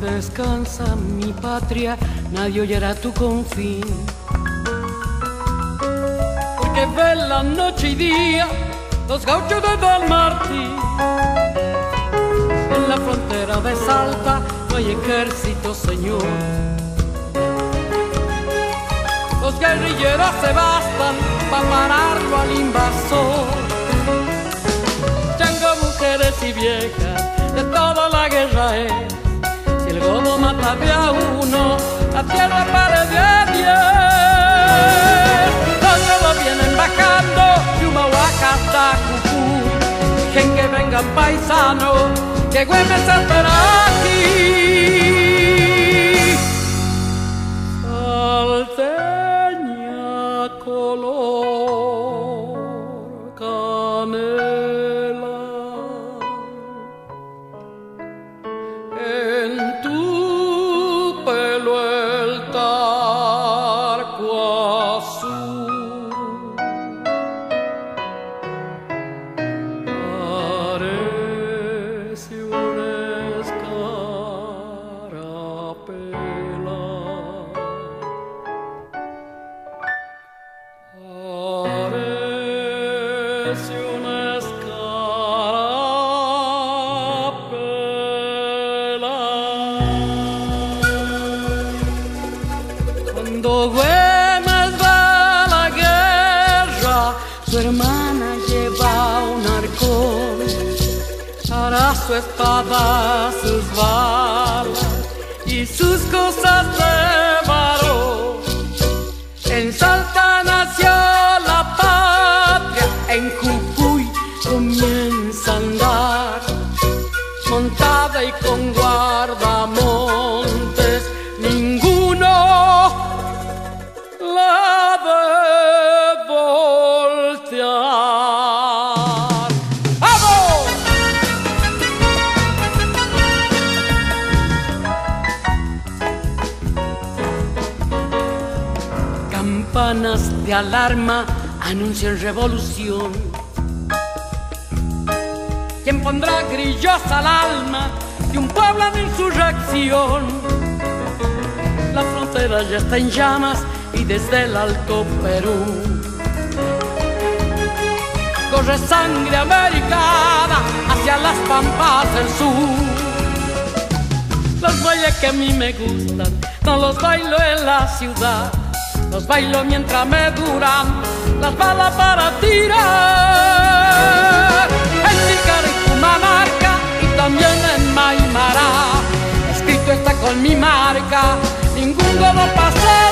descansa mi patria, nadie oyera tu confín. Porque velan noche y día los gauchos de Don Martín. En la frontera de Salta no hay ejército, señor. Los guerrilleros se bastan para pararlo al invasor. Chango, mujeres y viejas, de toda la guerra es. Si el godo mata de a uno, la tierra pare de a 10. Los godos vienen bajando de Humahuaca hasta Jujuy. Dejen que vengan paisanos, que Güemes espera aquí. Salteña color canela, en tu pelo el tarco azul, parece una escarapela. Parece una escarapela. Cuando Güemes va a la guerra, su hermana lleva un arcón. Para su espada, sus balas y sus cosas de varón. En Salta nació la patria, en Jujuy comienza a andar, montada y con guardamontes, ninguno la debe voltear. ¡Vamos! Campanas de alarma anuncian revolución. ¿Quién pondrá grillos al alma de un pueblo en insurrección? La frontera ya está en llamas y desde el Alto Perú corre sangre americana hacia las pampas del sur. Los bailes que a mí me gustan no los bailo en la ciudad. Los bailo mientras me duran las balas para tirar. En Tilcara y Cumamarca y también en Maimará, escrito está con mi marca, ningún godo pasa.